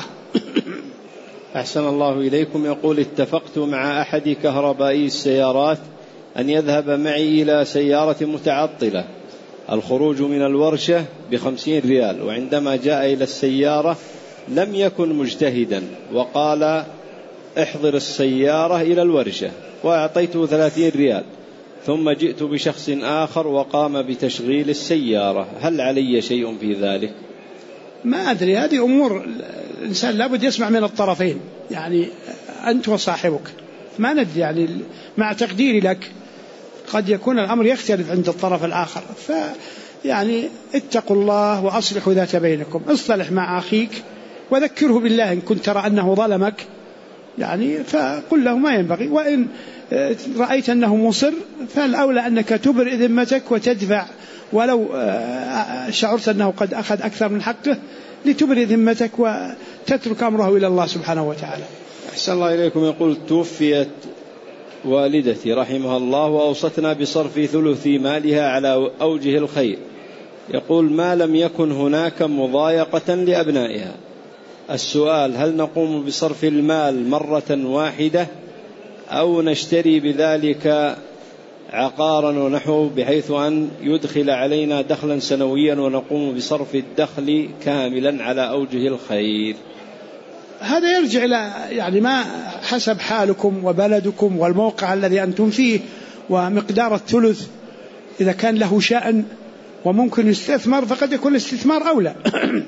أحسن الله إليكم. يقول اتفقت مع أحد كهربائي السيارات أن يذهب معي إلى سيارة متعطلة، الخروج من الورشة ب50 ريال، وعندما جاء إلى السيارة لم يكن مجتهدا وقال احضر السيارة إلى الورشة، وأعطيته 30 ريال، ثم جئت بشخص آخر وقام بتشغيل السيارة، هل علي شيء في ذلك؟ ما أدري، هذه أمور الإنسان لابد يسمع من الطرفين، يعني أنت وصاحبك، ما ندري، يعني مع تقديري لك قد يكون الأمر يختلف عند الطرف الآخر. فيعني اتقوا الله وأصلحوا ذات بينكم، اصطلح مع أخيك وذكره بالله إن كنت ترى أنه ظلمك، يعني فقل له ما ينبغي. وإن رأيت أنه مصر فالأولى أنك تبرئ ذمتك وتدفع، ولو شعرت أنه قد أخذ أكثر من حقه لتبرئ ذمتك وتترك أمره إلى الله سبحانه وتعالى. أحسن الله إليكم. يقول توفيت والدتي رحمها الله وأوصتنا بصرف ثلث مالها على أوجه الخير، يقول ما لم يكن هناك مضايقة لأبنائها. السؤال هل نقوم بصرف المال مرة واحدة أو نشتري بذلك عقارا ونحو بحيث أن يدخل علينا دخلا سنويا ونقوم بصرف الدخل كاملا على أوجه الخير؟ هذا يرجع إلى يعني ما حسب حالكم وبلدكم والموقع الذي أنتم فيه ومقدار الثلث. إذا كان له شأن وممكن يستثمر فقد يكون الاستثمار أولى.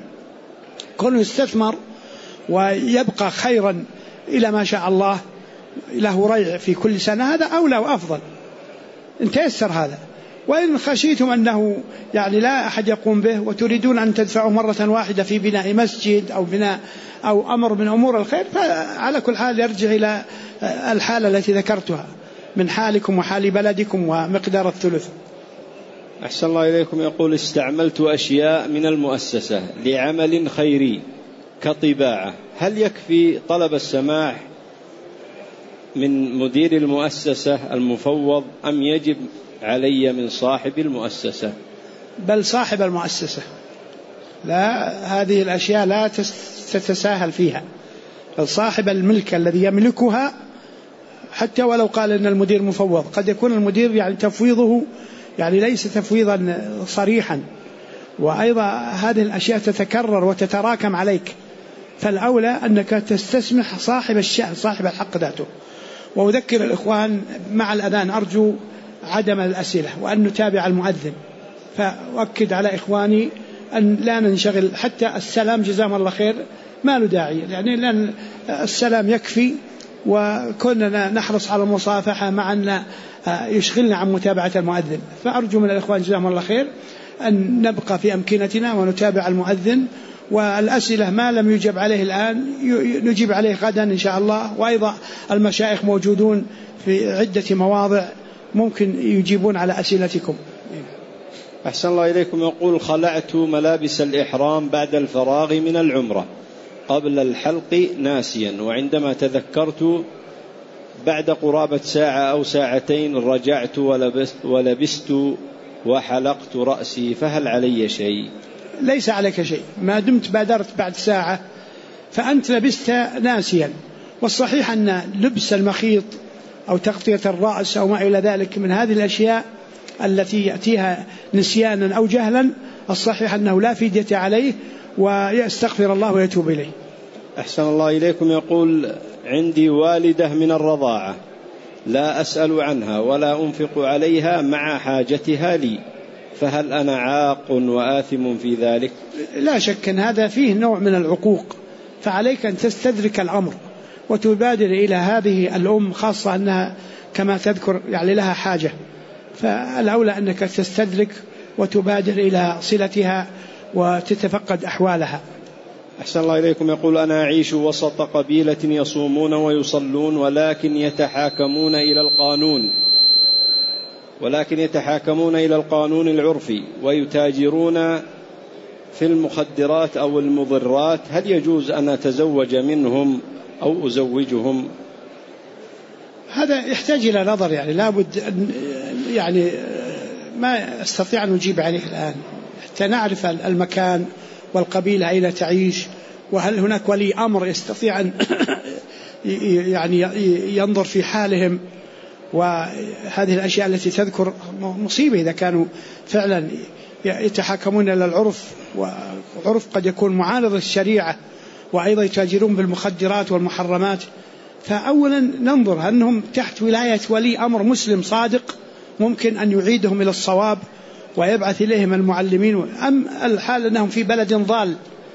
كونه يستثمر ويبقى خيرا إلى ما شاء الله له ريع في كل سنة هذا أولى وأفضل إن تيسر هذا. وإن خشيتم أنه يعني لا أحد يقوم به وتريدون أن تدفعوا مرة واحدة في بناء مسجد أو بناء أو أمر من أمور الخير، فعلى كل حال يرجع إلى الحالة التي ذكرتها من حالكم وحال بلدكم ومقدار الثلث. أحسن الله إليكم. يقول استعملت أشياء من المؤسسة لعمل خيري كطباعة، هل يكفي طلب السماح من مدير المؤسسة المفوض أم يجب علي من صاحب المؤسسة؟ بل صاحب المؤسسة، لا، هذه الأشياء لا تتساهل فيها. بل صاحب الملك الذي يملكها، حتى ولو قال إن المدير مفوض قد يكون المدير يعني تفويضه يعني ليس تفويضا صريحا، وأيضا هذه الأشياء تتكرر وتتراكم عليك، فالأولى أنك تستسمح صاحب الشأن صاحب الحق ذاته. وأذكر الإخوان مع الأذان أرجو عدم الأسئلة وأن نتابع المؤذن، فأؤكد على إخواني أن لا ننشغل، حتى السلام جزاهم الله خير ما له داعي، يعني لأن السلام يكفي، وكنا نحرص على المصافحة مع أن يشغلنا عن متابعة المؤذن. فأرجو من الإخوان جزاهم الله خير أن نبقى في أمكنتنا ونتابع المؤذن، والأسئلة ما لم يجب عليه الآن نجيب عليه غدا إن شاء الله. وأيضا المشايخ موجودون في عدة مواضع ممكن يجيبون على أسئلتكم. أحسن الله إليكم. يقول: خلعت ملابس الإحرام بعد الفراغ من العمرة قبل الحلق ناسيا، وعندما تذكرت بعد قرابة ساعة أو ساعتين رجعت ولبست وحلقت رأسي، فهل علي شيء؟ ليس عليك شيء ما دمت بادرت بعد ساعة، فأنت لبست ناسيا. والصحيح أن لبس المخيط أو تغطية الرأس أو ما إلى ذلك من هذه الأشياء التي يأتيها نسيانا أو جهلا، الصحيح أنه لا فدية عليه ويستغفر الله ويتوب إليه. أحسن الله إليكم. يقول: عندي والدة من الرضاعة لا أسأل عنها ولا أنفق عليها مع حاجتها لي، فهل أنا عاق وآثم في ذلك؟ لا شك أن هذا فيه نوع من العقوق، فعليك أن تستدرك الأمر وتبادر إلى هذه الأم، خاصة أنها كما تذكر يعني لها حاجة، فالأولى أنك تستدرك وتبادر إلى صلتها وتتفقد أحوالها. أحسن الله إليكم. يقول: أنا أعيش وسط قبيلة يصومون ويصلون ولكن يتحاكمون إلى القانون العرفي ويتاجرون في المخدرات أو المضرات، هل يجوز أن أتزوج منهم أو أزوجهم؟ هذا يحتاج إلى نظر، يعني لابد يعني ما استطيع أن أجيب عليه الآن حتى نعرف المكان والقبيلة أين تعيش، وهل هناك ولي أمر يستطيع أن يعني ينظر في حالهم. وهذه الأشياء التي تذكر مصيبة إذا كانوا فعلا يتحاكمون إلى العرف، والعرف قد يكون معارض للشريعة، وأيضا يتاجرون بالمخدرات والمحرمات. فأولا ننظر أنهم تحت ولاية ولي أمر مسلم صادق ممكن أن يعيدهم إلى الصواب ويبعث إليهم المعلمين، أم الحال أنهم في بلد ضال.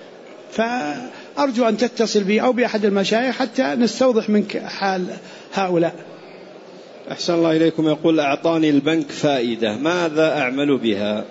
فأرجو أن تتصل بي أو بأحد المشايخ حتى نستوضح منك حال هؤلاء. أحسن الله إليكم. يقول: أعطاني البنك فائدة، ماذا أعمل بها؟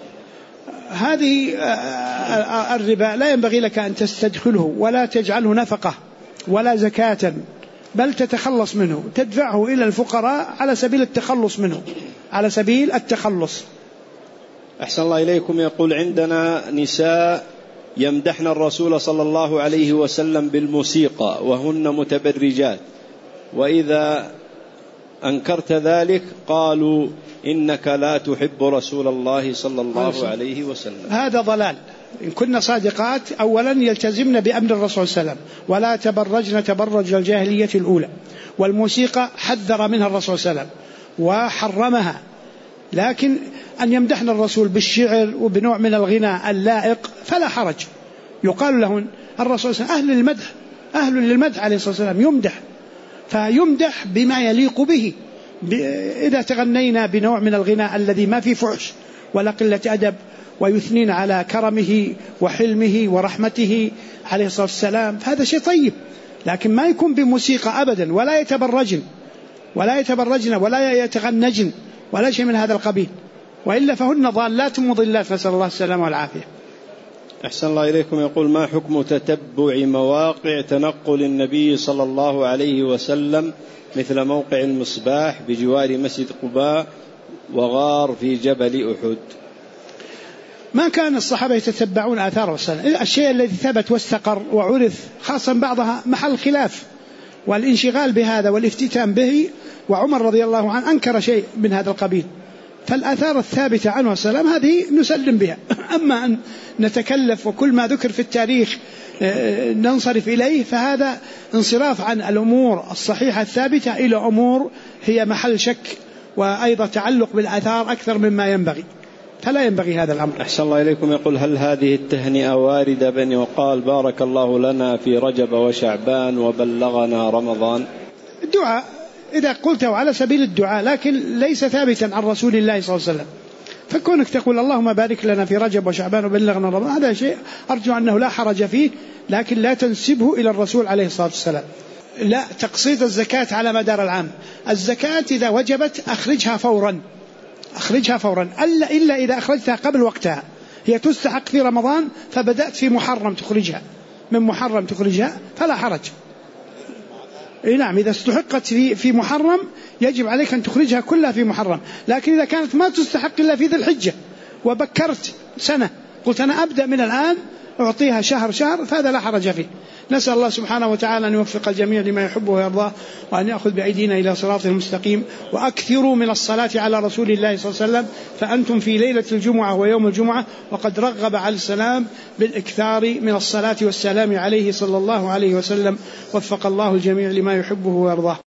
هذه الربا لا ينبغي لك أن تستدخله ولا تجعله نفقة ولا زكاة، بل تتخلص منه، تدفعه إلى الفقراء على سبيل التخلص منه، على سبيل التخلص. أحسن الله إليكم. يقول: عندنا نساء يمدحن الرسول صلى الله عليه وسلم بالموسيقى وهن متبرجات، وإذا أنكرت ذلك قالوا إنك لا تحب رسول الله صلى الله عليه وسلم. هذا ضلال. إن كنا صادقات أولا يلتزمن بأمر الرسول صلى الله عليه وسلم ولا تبرجن تبرج الجاهلية الأولى، والموسيقى حذر منها الرسول صلى الله عليه وسلم وحرمها، لكن أن يمدحن الرسول بالشعر وبنوع من الغناء اللائق فلا حرج. يقال لهن الرسول صلى الله عليه وسلم أهل للمدح عليه الصلاة والسلام، يمدح فيمدح بما يليق به. إذا تغنينا بنوع من الغناء الذي ما فيه فحش ولا قلة أدب ويثنين على كرمه وحلمه ورحمته عليه الصلاة والسلام فهذا شيء طيب، لكن ما يكون بموسيقى أبدا، ولا يتبرجن ولا يتغنجن ولا شيء من هذا القبيل، وإلا فهن ضالات مضلات، نسأل الله السلامة والعافية. أحسن الله إليكم. يقول: ما حكم تتبع مواقع تنقل النبي صلى الله عليه وسلم مثل موقع المصباح بجوار مسجد قباء وغار في جبل أحد؟ ما كان الصحابة يتتبعون آثار السنة. الشيء الذي ثبت واستقر وعرف خاصة بعضها محل خلاف والانشغال بهذا والافتتان به، وعمر رضي الله عنه أنكر شيء من هذا القبيل. فالآثار الثابتة عنه السلام هذه نسلم بها، أما أن نتكلف وكل ما ذكر في التاريخ ننصرف إليه فهذا انصراف عن الأمور الصحيحة الثابتة إلى أمور هي محل شك وأيضا تعلق بالآثار أكثر مما ينبغي. فلا ينبغي هذا الأمر. أحسن الله إليكم. يقول: هل هذه التهنئة واردة بأن يقال بارك الله لنا في رجب وشعبان وبلغنا رمضان؟ الدعاء إذا قلته على سبيل الدعاء، لكن ليس ثابتا عن رسول الله صلى الله عليه وسلم. فكونك تقول اللهم بارك لنا في رجب وشعبان وبلغنا رمضان، هذا شيء أرجو أنه لا حرج فيه، لكن لا تنسبه إلى الرسول عليه الصلاة والسلام. لا، تقصيد الزكاة على مدار العام. الزكاة إذا وجبت أخرجها فورا إلا إذا أخرجتها قبل وقتها. هي تستحق في رمضان فبدأت في محرم تخرجها، من محرم تخرجها فلا حرج. نعم، إذا استحقت في محرم يجب عليك أن تخرجها كلها في محرم. لكن إذا كانت ما تستحق إلا في ذي الحجة وبكرت سنة، قلت أنا أبدأ من الآن أعطيها شهر فهذا لا حرج فيه. نسأل الله سبحانه وتعالى أن يوفق الجميع لما يحبه ويرضاه، وأن يأخذ بأيدينا إلى صراطه المستقيم. وأكثروا من الصلاة على رسول الله صلى الله عليه وسلم، فأنتم في ليلة الجمعة ويوم الجمعة، وقد رغب عليه السلام بالإكثار من الصلاة والسلام عليه صلى الله عليه وسلم. وفق الله الجميع لما يحبه ويرضاه.